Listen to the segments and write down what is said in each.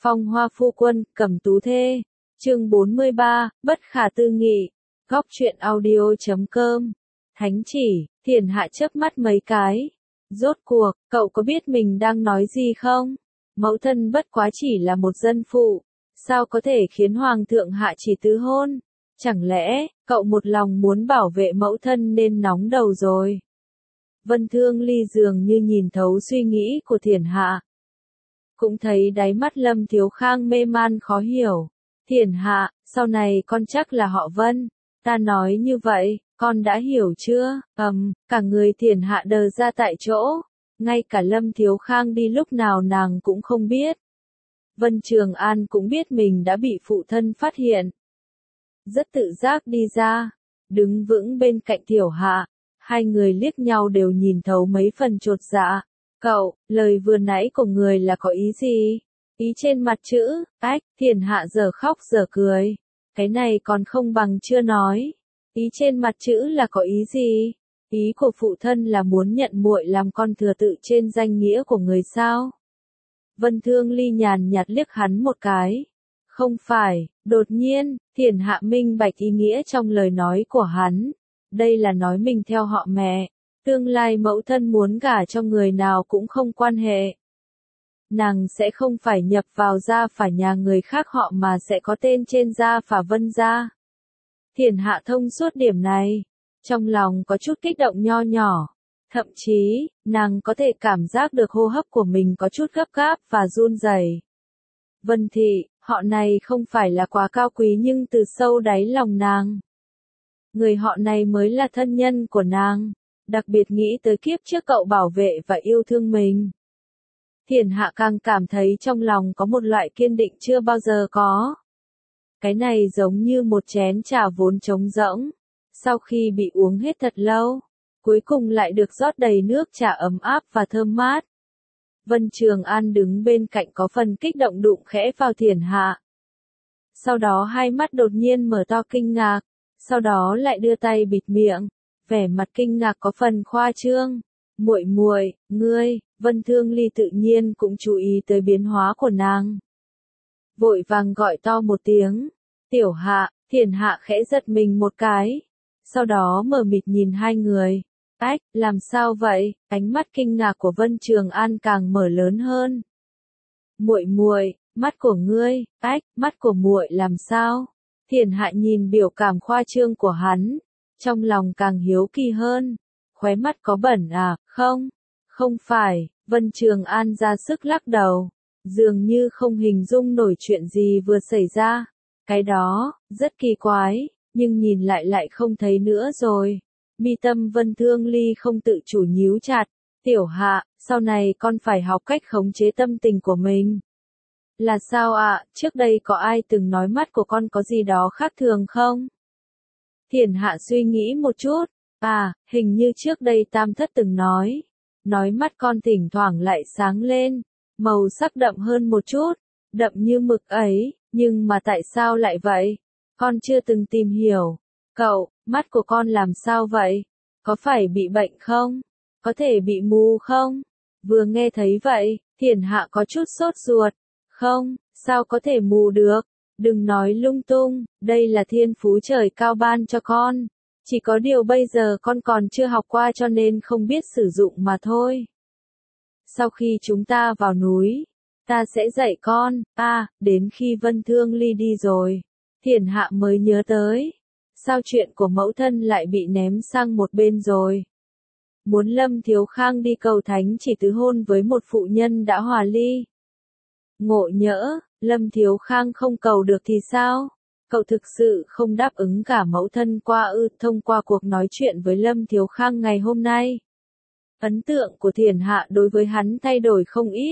Phong hoa phu quân, cẩm tú thê. Chương 43, bất khả tư nghị. Góc truyện audio.com. Thánh chỉ, Thiền Hạ chớp mắt mấy cái. Rốt cuộc, cậu có biết mình đang nói gì không? Mẫu thân bất quá chỉ là một dân phụ. Sao có thể khiến Hoàng thượng hạ chỉ tứ hôn? Chẳng lẽ, cậu một lòng muốn bảo vệ mẫu thân nên nóng đầu rồi? Vân Thương Ly dường như nhìn thấu suy nghĩ của Thiền Hạ. Cũng thấy đáy mắt Lâm Thiếu Khang mê man khó hiểu. Thiền Hạ, sau này con chắc là họ Vân. Ta nói như vậy, con đã hiểu chưa? Cả người Thiền Hạ đờ ra tại chỗ. Ngay cả Lâm Thiếu Khang đi lúc nào nàng cũng không biết. Vân Trường An cũng biết mình đã bị phụ thân phát hiện. Rất tự giác đi ra, đứng vững bên cạnh Tiểu Hạ. Hai người liếc nhau đều nhìn thấu mấy phần chột dạ. Cậu, lời vừa nãy của người là có ý gì? Ý trên mặt chữ, Thiền Hạ giờ khóc giờ cười. Cái này còn không bằng chưa nói. Ý trên mặt chữ là có ý gì? Ý của phụ thân là muốn nhận muội làm con thừa tự trên danh nghĩa của người sao? Vân Thương Ly nhàn nhạt liếc hắn một cái. Không phải, đột nhiên, Thiền Hạ minh bạch ý nghĩa trong lời nói của hắn. Đây là nói mình theo họ mẹ. Tương lai mẫu thân muốn gả cho người nào cũng không quan hệ. Nàng sẽ không phải nhập vào gia phả nhà người khác họ mà sẽ có tên trên gia phả Vân gia. Thiền Hạ thông suốt điểm này. Trong lòng có chút kích động nho nhỏ. Thậm chí, nàng có thể cảm giác được hô hấp của mình có chút gấp gáp và run rẩy. Vân thị, họ này không phải là quá cao quý nhưng từ sâu đáy lòng nàng. Người họ này mới là thân nhân của nàng. Đặc biệt nghĩ tới kiếp trước cậu bảo vệ và yêu thương mình. Thiền Hạ càng cảm thấy trong lòng có một loại kiên định chưa bao giờ có. Cái này giống như một chén trà vốn trống rỗng. Sau khi bị uống hết thật lâu, cuối cùng lại được rót đầy nước trà ấm áp và thơm mát. Vân Trường An đứng bên cạnh có phần kích động đụng khẽ vào Thiền Hạ. Sau đó hai mắt đột nhiên mở to kinh ngạc, sau đó lại đưa tay bịt miệng, vẻ mặt kinh ngạc có phần khoa trương. Muội muội, ngươi, Vân Thương Ly tự nhiên cũng chú ý tới biến hóa của nàng. Vội vàng gọi to một tiếng, Tiểu Hạ, Thiền Hạ khẽ giật mình một cái. Sau đó mờ mịt nhìn hai người. Làm sao vậy? Ánh mắt kinh ngạc của Vân Trường An càng mở lớn hơn. Muội muội, mắt của ngươi, mắt của muội làm sao? Thiền Hạ nhìn biểu cảm khoa trương của hắn, trong lòng càng hiếu kỳ hơn. Khóe mắt có bẩn à? Không phải. Vân Trường An ra sức lắc đầu, dường như không hình dung nổi chuyện gì vừa xảy ra. Cái đó, rất kỳ quái, nhưng nhìn lại không thấy nữa rồi. Mi tâm Vân Thương Ly không tự chủ nhíu chặt. Tiểu Hạ, sau này con phải học cách khống chế tâm tình của mình. Là sao ạ? Trước đây có ai từng nói mắt của con có gì đó khác thường không? Thiền Hạ suy nghĩ một chút. Hình như trước đây Tam Thất từng nói mắt con thỉnh thoảng lại sáng lên, màu sắc đậm hơn một chút, đậm như mực ấy, nhưng mà tại sao lại vậy? Con chưa từng tìm hiểu. Cậu, mắt của con làm sao vậy? Có phải bị bệnh không? Có thể bị mù không? Vừa nghe thấy vậy, Thiền Hạ có chút sốt ruột. Không, sao có thể mù được? Đừng nói lung tung, đây là thiên phú trời cao ban cho con. Chỉ có điều bây giờ con còn chưa học qua cho nên không biết sử dụng mà thôi. Sau khi chúng ta vào núi, ta sẽ dạy con. Đến khi Vân Thương Ly đi rồi, Thiền Hạ mới nhớ tới. Sao chuyện của mẫu thân lại bị ném sang một bên rồi? Muốn Lâm Thiếu Khang đi cầu thánh chỉ tứ hôn với một phụ nhân đã hòa ly. Ngộ nhỡ, Lâm Thiếu Khang không cầu được thì sao? Cậu thực sự không đáp ứng cả mẫu thân thông qua cuộc nói chuyện với Lâm Thiếu Khang ngày hôm nay. Ấn tượng của Thiền Hạ đối với hắn thay đổi không ít.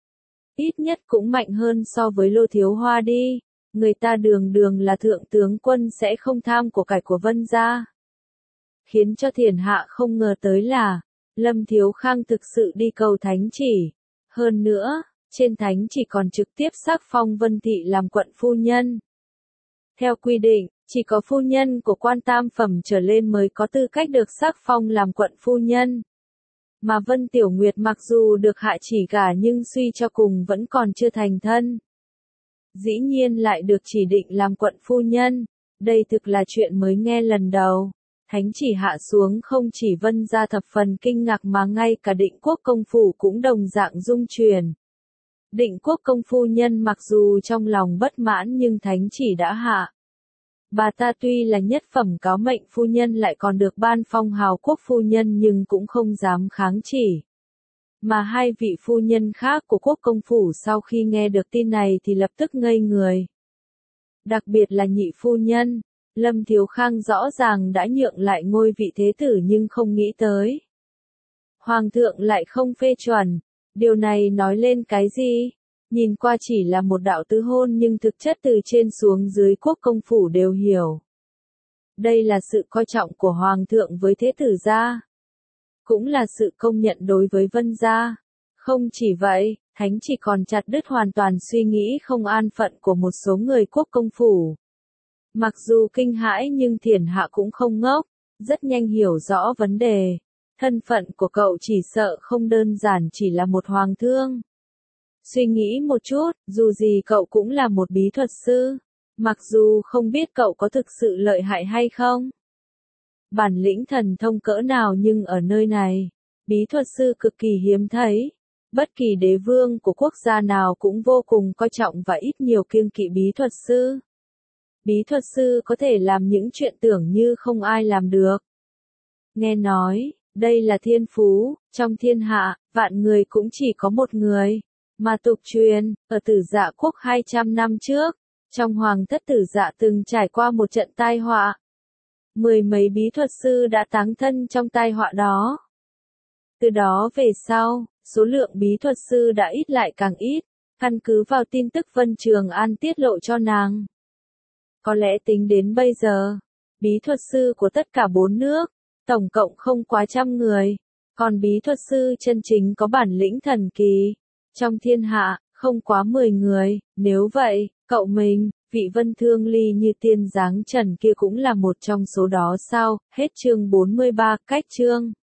Ít nhất cũng mạnh hơn so với Lô Thiếu Hoa đi. Người ta đường là thượng tướng quân sẽ không tham của cải của Vân gia. Khiến cho Thiền Hạ không ngờ tới là, Lâm Thiếu Khang thực sự đi cầu thánh chỉ. Hơn nữa, trên thánh chỉ còn trực tiếp sắc phong Vân Thị làm quận phu nhân. Theo quy định, chỉ có phu nhân của quan tam phẩm trở lên mới có tư cách được sắc phong làm quận phu nhân. Mà Vân Tiểu Nguyệt mặc dù được hạ chỉ gả nhưng suy cho cùng vẫn còn chưa thành thân. dĩ nhiên lại được chỉ định làm quận phu nhân. Đây thực là chuyện mới nghe lần đầu. Thánh chỉ hạ xuống không chỉ Vân gia thập phần kinh ngạc mà ngay cả Định Quốc công phủ cũng đồng dạng rung chuyển. Định Quốc công phu nhân mặc dù trong lòng bất mãn nhưng thánh chỉ đã hạ. Bà ta tuy là nhất phẩm cáo mệnh phu nhân lại còn được ban phong hào quốc phu nhân nhưng cũng không dám kháng chỉ. Mà hai vị phu nhân khác của quốc công phủ sau khi nghe được tin này thì lập tức ngây người. Đặc biệt là nhị phu nhân, Lâm Thiếu Khang rõ ràng đã nhượng lại ngôi vị thế tử nhưng không nghĩ tới. Hoàng thượng lại không phê chuẩn, điều này nói lên cái gì? Nhìn qua chỉ là một đạo tứ hôn nhưng thực chất từ trên xuống dưới quốc công phủ đều hiểu. Đây là sự coi trọng của Hoàng thượng với thế tử gia. Cũng là sự công nhận đối với Vân gia. Không chỉ vậy, thánh chỉ còn chặt đứt hoàn toàn suy nghĩ không an phận của một số người quốc công phủ. Mặc dù kinh hãi nhưng Thiển Hạ cũng không ngốc, rất nhanh hiểu rõ vấn đề. Thân phận của cậu chỉ sợ không đơn giản chỉ là một hoàng thương. Suy nghĩ một chút, dù gì cậu cũng là một bí thuật sư. Mặc dù không biết cậu có thực sự lợi hại hay không. Bản lĩnh thần thông cỡ nào nhưng ở nơi này, bí thuật sư cực kỳ hiếm thấy. Bất kỳ đế vương của quốc gia nào cũng vô cùng coi trọng và ít nhiều kiêng kỵ bí thuật sư. Bí thuật sư có thể làm những chuyện tưởng như không ai làm được. Nghe nói, đây là thiên phú, trong thiên hạ, vạn người cũng chỉ có một người. Mà tục truyền, ở Tử Dạ quốc 200 năm trước, trong hoàng thất Tử Dạ từng trải qua một trận tai họa. Mười mấy bí thuật sư đã táng thân trong tai họa đó. Từ đó về sau, số lượng bí thuật sư đã ít lại càng ít, căn cứ vào tin tức Vân Trường An tiết lộ cho nàng. Có lẽ tính đến bây giờ, bí thuật sư của tất cả 4 nước, tổng cộng không quá 100 người, còn bí thuật sư chân chính có bản lĩnh thần kỳ, trong thiên hạ, không quá 10 người, nếu vậy, cậu mình, vị Vân Thương Ly như tiên dáng trần kia cũng là một trong số đó sao, hết chương 43, cách chương.